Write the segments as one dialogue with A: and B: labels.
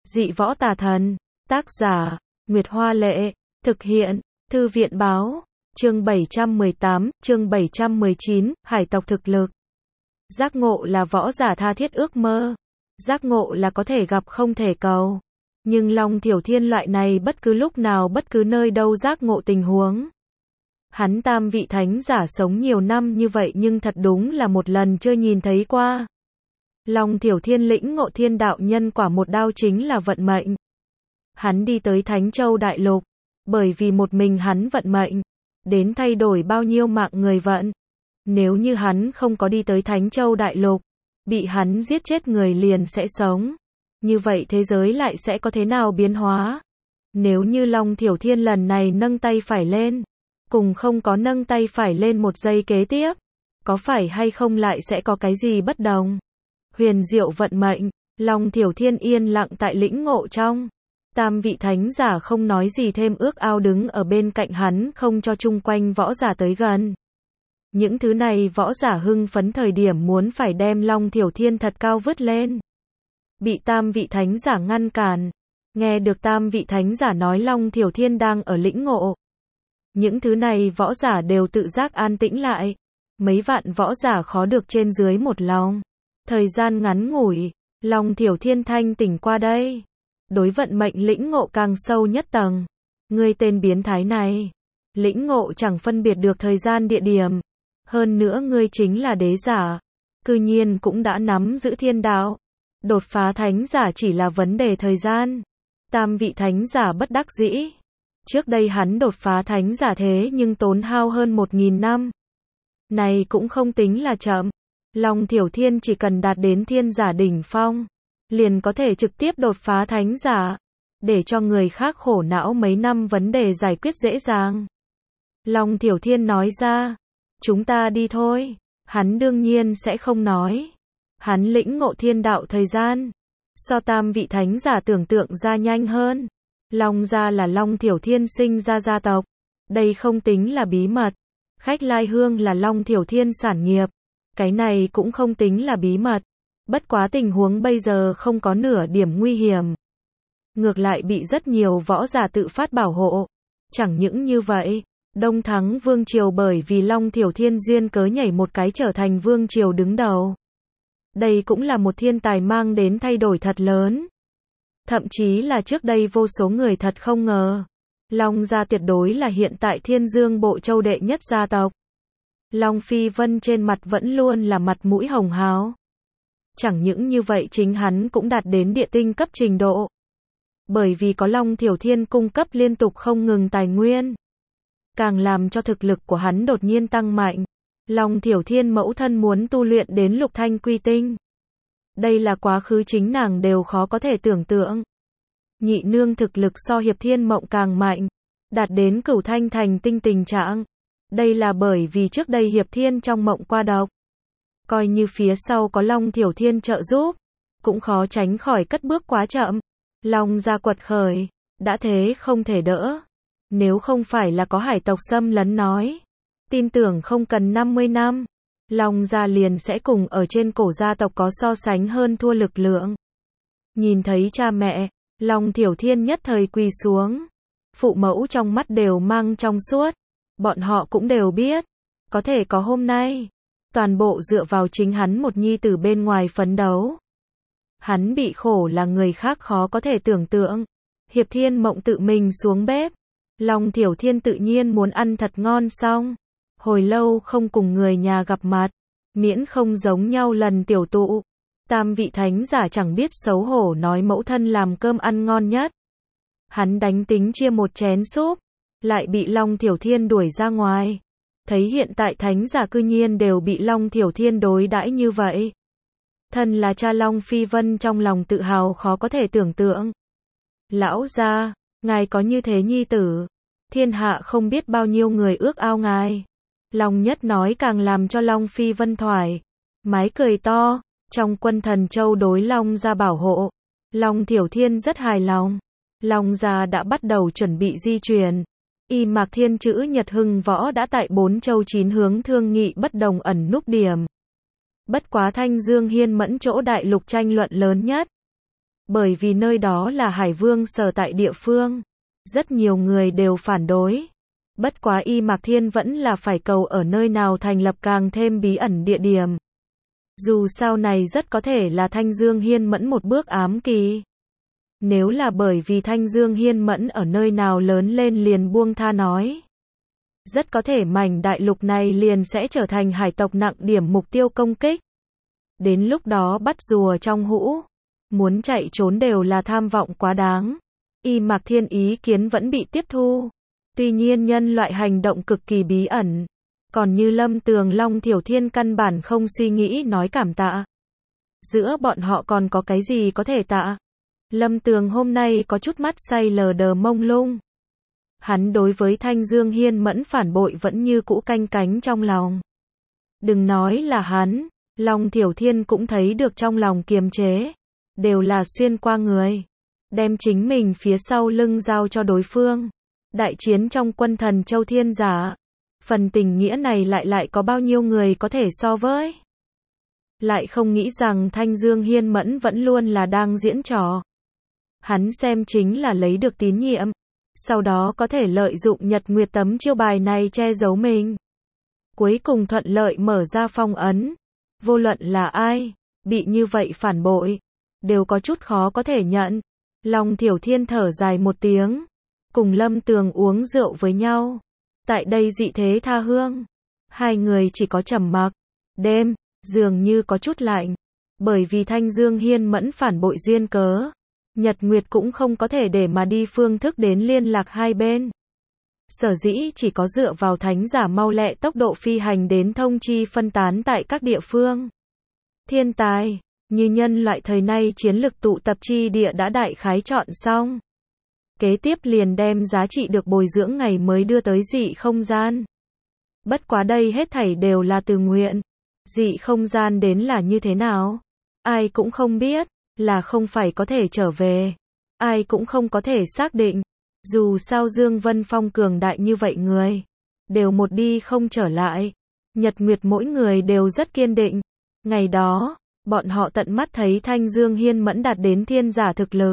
A: Dị võ tà thần. Tác giả, Nguyệt Hoa Lệ. Thực hiện, Thư viện Báo. Chương 718, chương 719, hải tộc thực lực. Giác ngộ là võ giả tha thiết ước mơ. Giác ngộ là có thể gặp không thể cầu. Nhưng Long Thiểu Thiên loại này bất cứ lúc nào bất cứ nơi đâu giác ngộ tình huống. Hắn tam vị thánh giả sống nhiều năm như vậy nhưng thật đúng là một lần chưa nhìn thấy qua. Long Thiểu Thiên lĩnh ngộ thiên đạo nhân quả một đao chính là vận mệnh. Hắn đi tới Thánh Châu Đại Lục, bởi vì một mình hắn vận mệnh, đến thay đổi bao nhiêu mạng người vận. Nếu như hắn không có đi tới Thánh Châu Đại Lục, bị hắn giết chết người liền sẽ sống. Như vậy thế giới lại sẽ có thế nào biến hóa? Nếu như Long Thiểu Thiên lần này nâng tay phải lên, cùng không có nâng tay phải lên một giây kế tiếp, có phải hay không lại sẽ có cái gì bất đồng? Huyền diệu vận mệnh, Long Thiểu Thiên yên lặng tại lĩnh ngộ trong. Tam vị thánh giả không nói gì thêm ước ao đứng ở bên cạnh hắn không cho chung quanh võ giả tới gần. Những thứ này võ giả hưng phấn thời điểm muốn phải đem Long Thiểu Thiên thật cao vứt lên. Bị tam vị thánh giả ngăn cản. Nghe được tam vị thánh giả nói Long Thiểu Thiên đang ở lĩnh ngộ. Những thứ này võ giả đều tự giác an tĩnh lại. Mấy vạn võ giả khó được trên dưới một lòng. Thời gian ngắn ngủi, Long Thiểu Thiên thanh tỉnh qua đây. Đối vận mệnh lĩnh ngộ càng sâu nhất tầng. Ngươi tên biến thái này. Lĩnh ngộ chẳng phân biệt được thời gian địa điểm. Hơn nữa ngươi chính là đế giả. Cư nhiên cũng đã nắm giữ thiên đạo. Đột phá thánh giả chỉ là vấn đề thời gian. Tam vị thánh giả bất đắc dĩ. Trước đây hắn đột phá thánh giả thế nhưng tốn hao hơn 1000 năm. Này cũng không tính là chậm. Long Thiểu Thiên chỉ cần đạt đến thiên giả đỉnh phong, liền có thể trực tiếp đột phá thánh giả, để cho người khác khổ não mấy năm vấn đề giải quyết dễ dàng. Long Thiểu Thiên nói ra, chúng ta đi thôi. Hắn đương nhiên sẽ không nói. Hắn lĩnh ngộ thiên đạo thời gian, so tam vị thánh giả tưởng tượng ra nhanh hơn. Long gia là Long Thiểu Thiên sinh ra gia tộc. Đây không tính là bí mật. Khách Lai Hương là Long Thiểu Thiên sản nghiệp. Cái này cũng không tính là bí mật. Bất quá tình huống bây giờ không có nửa điểm nguy hiểm. Ngược lại bị rất nhiều võ giả tự phát bảo hộ. Chẳng những như vậy, Đông Thắng Vương Triều bởi vì Long Thiểu Thiên duyên cớ nhảy một cái trở thành Vương Triều đứng đầu. Đây cũng là một thiên tài mang đến thay đổi thật lớn. Thậm chí là trước đây vô số người thật không ngờ. Long gia tuyệt đối là hiện tại Thiên Dương Bộ Châu đệ nhất gia tộc. Long Phi Vân trên mặt vẫn luôn là mặt mũi hồng hào. Chẳng những như vậy chính hắn cũng đạt đến địa tinh cấp trình độ. Bởi vì có Long Thiểu Thiên cung cấp liên tục không ngừng tài nguyên. Càng làm cho thực lực của hắn đột nhiên tăng mạnh. Long Thiểu Thiên mẫu thân muốn tu luyện đến lục thanh quy tinh. Đây là quá khứ chính nàng đều khó có thể tưởng tượng. Nhị nương thực lực so Hiệp Thiên Mộng càng mạnh. Đạt đến cửu thanh thành tinh tình trạng. Đây là bởi vì trước đây Hiệp Thiên trong mộng qua độc. Coi như phía sau có Long Thiểu Thiên trợ giúp, cũng khó tránh khỏi cất bước quá chậm. Long gia quật khởi, đã thế không thể đỡ. Nếu không phải là có hải tộc xâm lấn nói, tin tưởng không cần 50 năm, Long gia liền sẽ cùng ở trên cổ gia tộc có so sánh hơn thua lực lượng. Nhìn thấy cha mẹ, Long Thiểu Thiên nhất thời quỳ xuống. Phụ mẫu trong mắt đều mang trong suốt. Bọn họ cũng đều biết, có thể có hôm nay, toàn bộ dựa vào chính hắn một nhi tử bên ngoài phấn đấu. Hắn bị khổ là người khác khó có thể tưởng tượng. Hiệp Thiên Mộng tự mình xuống bếp. Long Thiểu Thiên tự nhiên muốn ăn thật ngon xong. Hồi lâu không cùng người nhà gặp mặt, miễn không giống nhau lần tiểu tụ. Tam vị thánh giả chẳng biết xấu hổ nói mẫu thân làm cơm ăn ngon nhất. Hắn đánh tính chia một chén súp, lại bị Long Thiểu Thiên đuổi ra ngoài. Thấy hiện tại thánh giả cư nhiên đều bị Long Thiểu Thiên đối đãi như vậy. Thân là cha Long Phi Vân trong lòng tự hào khó có thể tưởng tượng. Lão gia, ngài có như thế nhi tử, thiên hạ không biết bao nhiêu người ước ao ngài. Long Nhất nói càng làm cho Long Phi Vân thoải mái cười to. Trong quân Thần Châu đối Long gia bảo hộ, Long Thiểu Thiên rất hài lòng. Long gia đã bắt đầu chuẩn bị di chuyển. Y Mạc Thiên chữ Nhật Hưng Võ đã tại 4 châu 9 hướng thương nghị bất đồng ẩn núp điểm. Bất quá Thanh Dương Hiên Mẫn chỗ đại lục tranh luận lớn nhất. Bởi vì nơi đó là Hải Vương sở tại địa phương. Rất nhiều người đều phản đối. Bất quá Y Mạc Thiên vẫn là phải cầu ở nơi nào thành lập càng thêm bí ẩn địa điểm. Dù sao này rất có thể là Thanh Dương Hiên Mẫn một bước ám kỳ. Nếu là bởi vì Thanh Dương Hiên Mẫn ở nơi nào lớn lên liền buông tha nói. Rất có thể mảnh đại lục này liền sẽ trở thành hải tộc nặng điểm mục tiêu công kích. Đến lúc đó bắt rùa trong hũ. Muốn chạy trốn đều là tham vọng quá đáng. Y Mạc Thiên ý kiến vẫn bị tiếp thu. Tuy nhiên nhân loại hành động cực kỳ bí ẩn. Còn như Lâm Tường Long Thiểu Thiên căn bản không suy nghĩ nói cảm tạ. Giữa bọn họ còn có cái gì có thể tạ? Lâm Tường hôm nay có chút mắt say lờ đờ mông lung. Hắn đối với Thanh Dương Hiên Mẫn phản bội vẫn như cũ canh cánh trong lòng. Đừng nói là hắn, Long Thiểu Thiên cũng thấy được trong lòng kiềm chế. Đều là xuyên qua người. Đem chính mình phía sau lưng giao cho đối phương. Đại chiến trong quân thần Châu Thiên Giả. Phần tình nghĩa này lại có bao nhiêu người có thể so với. Lại không nghĩ rằng Thanh Dương Hiên Mẫn vẫn luôn là đang diễn trò. Hắn xem chính là lấy được tín nhiệm. Sau đó có thể lợi dụng Nhật Nguyệt tấm chiêu bài này che giấu mình. Cuối cùng thuận lợi mở ra phong ấn. Vô luận là ai, bị như vậy phản bội. Đều có chút khó có thể nhận. Long Thiểu Thiên thở dài một tiếng. Cùng Lâm Tường uống rượu với nhau. Tại đây dị thế tha hương. Hai người chỉ có trầm mặc. Đêm, dường như có chút lạnh. Bởi vì Thanh Dương Hiên Mẫn phản bội duyên cớ. Nhật Nguyệt cũng không có thể để mà đi phương thức đến liên lạc hai bên. Sở dĩ chỉ có dựa vào thánh giả mau lẹ tốc độ phi hành đến thông chi phân tán tại các địa phương. Thiên tài, như nhân loại thời nay chiến lực tụ tập chi địa đã đại khái chọn xong. Kế tiếp liền đem giá trị được bồi dưỡng ngày mới đưa tới dị không gian. Bất quá đây hết thảy đều là từ nguyện. Dị không gian đến là như thế nào? Ai cũng không biết, là không phải có thể trở về. Ai cũng không có thể xác định. Dù sao Dương Vân Phong cường đại như vậy người. Đều một đi không trở lại. Nhật Nguyệt mỗi người đều rất kiên định. Ngày đó, bọn họ tận mắt thấy Thanh Dương Hiên Mẫn đạt đến thiên giả thực lực.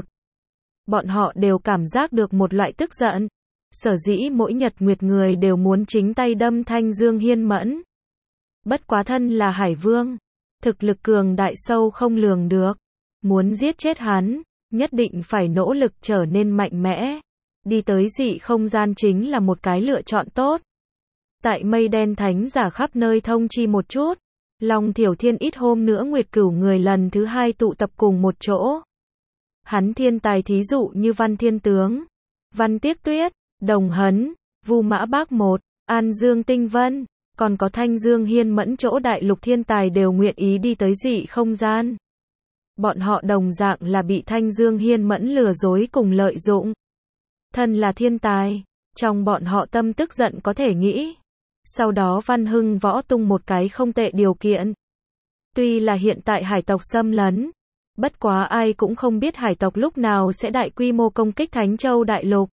A: Bọn họ đều cảm giác được một loại tức giận. Sở dĩ mỗi Nhật Nguyệt người đều muốn chính tay đâm Thanh Dương Hiên Mẫn. Bất quá thân là Hải Vương. Thực lực cường đại sâu không lường được. Muốn giết chết hắn, nhất định phải nỗ lực trở nên mạnh mẽ. Đi tới dị không gian chính là một cái lựa chọn tốt. Tại mây đen thánh giả khắp nơi thông chi một chút. Long Thiểu Thiên ít hôm nữa Nguyệt Cửu người lần thứ hai tụ tập cùng một chỗ. Hắn thiên tài thí dụ như Văn Thiên Tướng, Văn Tiếc Tuyết, Đồng Hấn, Vu Mã Bác Một, An Dương Tinh Vân, còn có Thanh Dương Hiên Mẫn chỗ đại lục thiên tài đều nguyện ý đi tới dị không gian. Bọn họ đồng dạng là bị Thanh Dương Hiên Mẫn lừa dối cùng lợi dụng. Thân là thiên tài, trong bọn họ tâm tức giận có thể nghĩ. Sau đó Văn Hưng Võ tung một cái không tệ điều kiện. Tuy là hiện tại hải tộc xâm lấn, bất quá ai cũng không biết hải tộc lúc nào sẽ đại quy mô công kích Thánh Châu đại lục.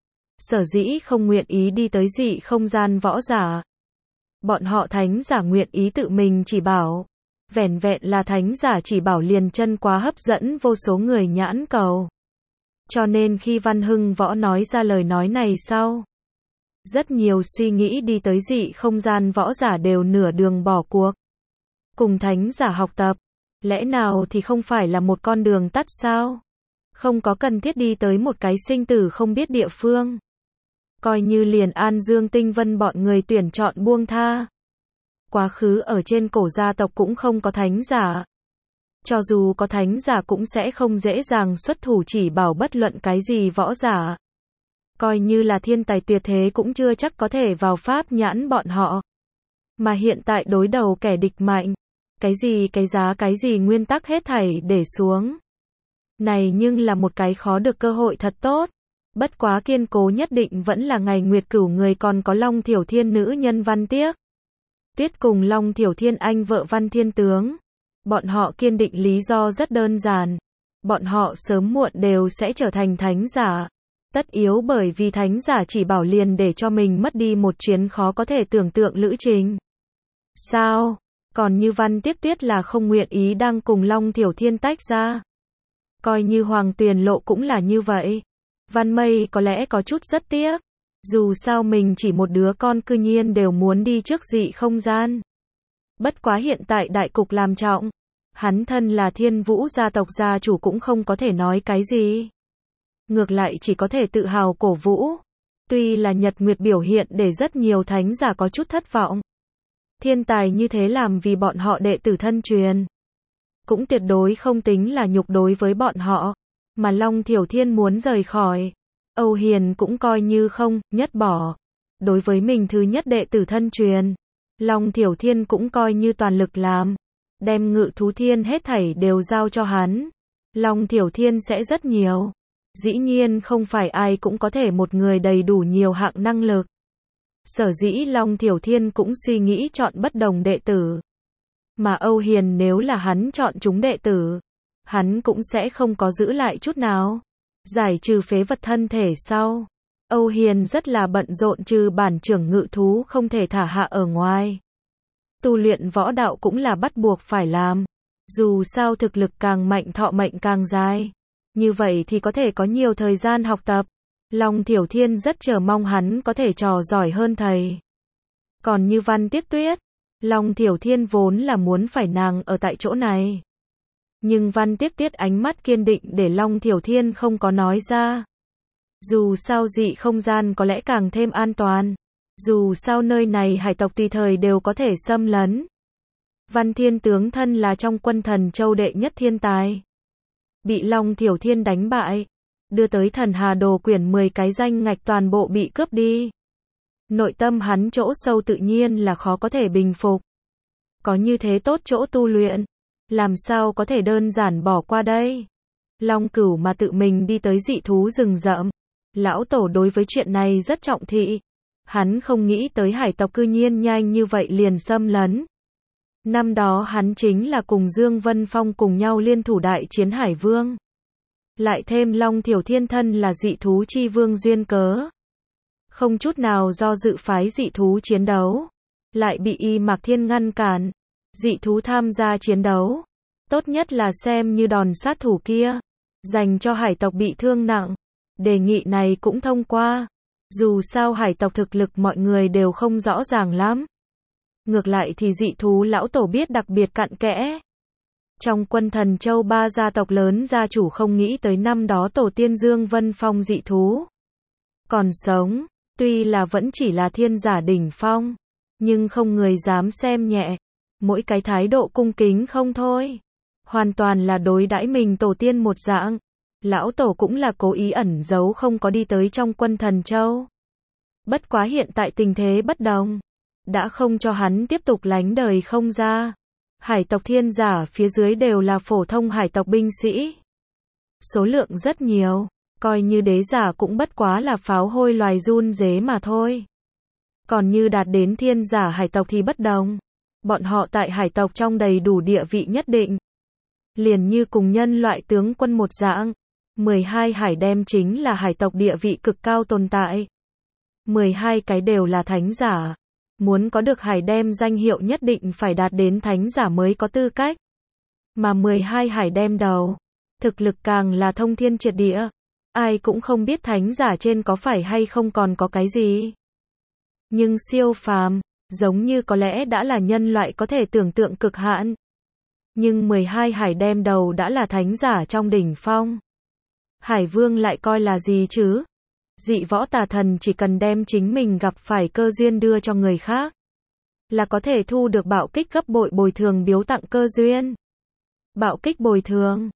A: Sở dĩ không nguyện ý đi tới dị không gian võ giả. Bọn họ thánh giả nguyện ý tự mình chỉ bảo. Vẻn vẹn là thánh giả chỉ bảo liền chân quá hấp dẫn vô số người nhãn cầu. Cho nên khi Văn Hưng Võ nói ra lời nói này sau, rất nhiều suy nghĩ đi tới dị không gian võ giả đều nửa đường bỏ cuộc. Cùng thánh giả học tập, lẽ nào thì không phải là một con đường tắt sao? Không có cần thiết đi tới một cái sinh tử không biết địa phương. Coi như liền An Dương Tinh Vân bọn người tuyển chọn buông tha. Quá khứ ở trên cổ gia tộc cũng không có thánh giả. Cho dù có thánh giả cũng sẽ không dễ dàng xuất thủ chỉ bảo bất luận cái gì võ giả. Coi như là thiên tài tuyệt thế cũng chưa chắc có thể vào pháp nhãn bọn họ. Mà hiện tại đối đầu kẻ địch mạnh. Cái gì cái giá cái gì nguyên tắc hết thảy để xuống. Này nhưng là một cái khó được cơ hội thật tốt. Bất quá kiên cố nhất định vẫn là ngày Nguyệt Cửu người còn có Long Thiểu Thiên nữ nhân Văn Tiếc Tuyết cùng Long Thiểu Thiên anh vợ Văn Thiên Tướng. Bọn họ kiên định lý do rất đơn giản. Bọn họ sớm muộn đều sẽ trở thành thánh giả. Tất yếu bởi vì thánh giả chỉ bảo liền để cho mình mất đi một chuyến khó có thể tưởng tượng lữ trình. Sao? Còn như Văn Tiếc Tuyết là không nguyện ý đang cùng Long Thiểu Thiên tách ra. Coi như Hoàng Tuyền Lộ cũng là như vậy. Văn Mây có lẽ có chút rất tiếc. Dù sao mình chỉ một đứa con cư nhiên đều muốn đi trước dị không gian. Bất quá hiện tại đại cục làm trọng. Hắn thân là Thiên Vũ gia tộc gia chủ cũng không có thể nói cái gì. Ngược lại chỉ có thể tự hào cổ vũ. Tuy là Nhật Nguyệt biểu hiện để rất nhiều thánh giả có chút thất vọng. Thiên tài như thế làm vì bọn họ đệ tử thân truyền. Cũng tuyệt đối không tính là nhục đối với bọn họ. Mà Long Thiểu Thiên muốn rời khỏi. Âu Hiền cũng coi như không, nhất bỏ. Đối với mình thứ nhất đệ tử thân truyền. Long Thiểu Thiên cũng coi như toàn lực làm. Đem Ngự Thú Thiên hết thảy đều giao cho hắn. Long Thiểu Thiên sẽ rất nhiều. Dĩ nhiên không phải ai cũng có thể một người đầy đủ nhiều hạng năng lực. Sở dĩ Long Thiểu Thiên cũng suy nghĩ chọn bất đồng đệ tử. Mà Âu Hiền nếu là hắn chọn chúng đệ tử, hắn cũng sẽ không có giữ lại chút nào. Giải trừ phế vật thân thể sau, Âu Hiền rất là bận rộn trừ bản trưởng ngự thú không thể thả hạ ở ngoài. Tu luyện võ đạo cũng là bắt buộc phải làm. Dù sao thực lực càng mạnh thọ mệnh càng dài. Như vậy thì có thể có nhiều thời gian học tập. Long Thiểu Thiên rất chờ mong hắn có thể trò giỏi hơn thầy. Còn như Văn Tiếc Tuyết, Long Thiểu Thiên vốn là muốn phải nàng ở tại chỗ này. Nhưng Văn Tiếc Tuyết ánh mắt kiên định để Long Thiểu Thiên không có nói ra. Dù sao dị không gian có lẽ càng thêm an toàn. Dù sao nơi này hải tộc tùy thời đều có thể xâm lấn. Văn Thiên tướng thân là trong quân Thần Châu đệ nhất thiên tài. Bị Long Thiểu Thiên đánh bại. Đưa tới Thần Hà Đồ quyển 10 cái danh ngạch toàn bộ bị cướp đi. Nội tâm hắn chỗ sâu tự nhiên là khó có thể bình phục. Có như thế tốt chỗ tu luyện. Làm sao có thể đơn giản bỏ qua đây. Long Cửu mà tự mình đi tới dị thú rừng rậm. Lão Tổ đối với chuyện này rất trọng thị. Hắn không nghĩ tới hải tộc cư nhiên nhanh như vậy liền xâm lấn. Năm đó hắn chính là cùng Dương Vân Phong cùng nhau liên thủ đại chiến Hải Vương. Lại thêm Long Thiểu Thiên thân là dị thú chi vương duyên cớ. Không chút nào do dự phái dị thú chiến đấu. Lại bị Y Mạc Thiên ngăn cản. Dị thú tham gia chiến đấu. Tốt nhất là xem như đòn sát thủ kia. Dành cho hải tộc bị thương nặng. Đề nghị này cũng thông qua. Dù sao hải tộc thực lực mọi người đều không rõ ràng lắm. Ngược lại thì dị thú lão tổ biết đặc biệt cặn kẽ. Trong quân Thần Châu 3 gia tộc lớn gia chủ không nghĩ tới năm đó tổ tiên Dương Vân Phong dị thú. Còn sống, tuy là vẫn chỉ là thiên giả đỉnh phong. Nhưng không người dám xem nhẹ. Mỗi cái thái độ cung kính không thôi. Hoàn toàn là đối đãi mình tổ tiên một dạng. Lão tổ cũng là cố ý ẩn giấu không có đi tới trong quân Thần Châu. Bất quá hiện tại tình thế bất đồng. Đã không cho hắn tiếp tục lánh đời không ra. Hải tộc thiên giả phía dưới đều là phổ thông hải tộc binh sĩ. Số lượng rất nhiều. Coi như đế giả cũng bất quá là pháo hôi loài run rế mà thôi. Còn như đạt đến thiên giả hải tộc thì bất đồng. Bọn họ tại hải tộc trong đầy đủ địa vị nhất định. Liền như cùng nhân loại tướng quân một dạng. 12 hải đem chính là hải tộc địa vị cực cao tồn tại. 12 cái đều là thánh giả. Muốn có được hải đem danh hiệu nhất định phải đạt đến thánh giả mới có tư cách. Mà 12 hải đem đầu. Thực lực càng là thông thiên triệt địa. Ai cũng không biết thánh giả trên có phải hay không còn có cái gì. Nhưng siêu phàm, giống như có lẽ đã là nhân loại có thể tưởng tượng cực hạn. Nhưng 12 hải đem đầu đã là thánh giả trong đỉnh phong. Hải Vương lại coi là gì chứ? Dị võ tà thần chỉ cần đem chính mình gặp phải cơ duyên đưa cho người khác. Là có thể thu được bạo kích gấp bội bồi thường biếu tặng cơ duyên. Bạo kích bồi thường.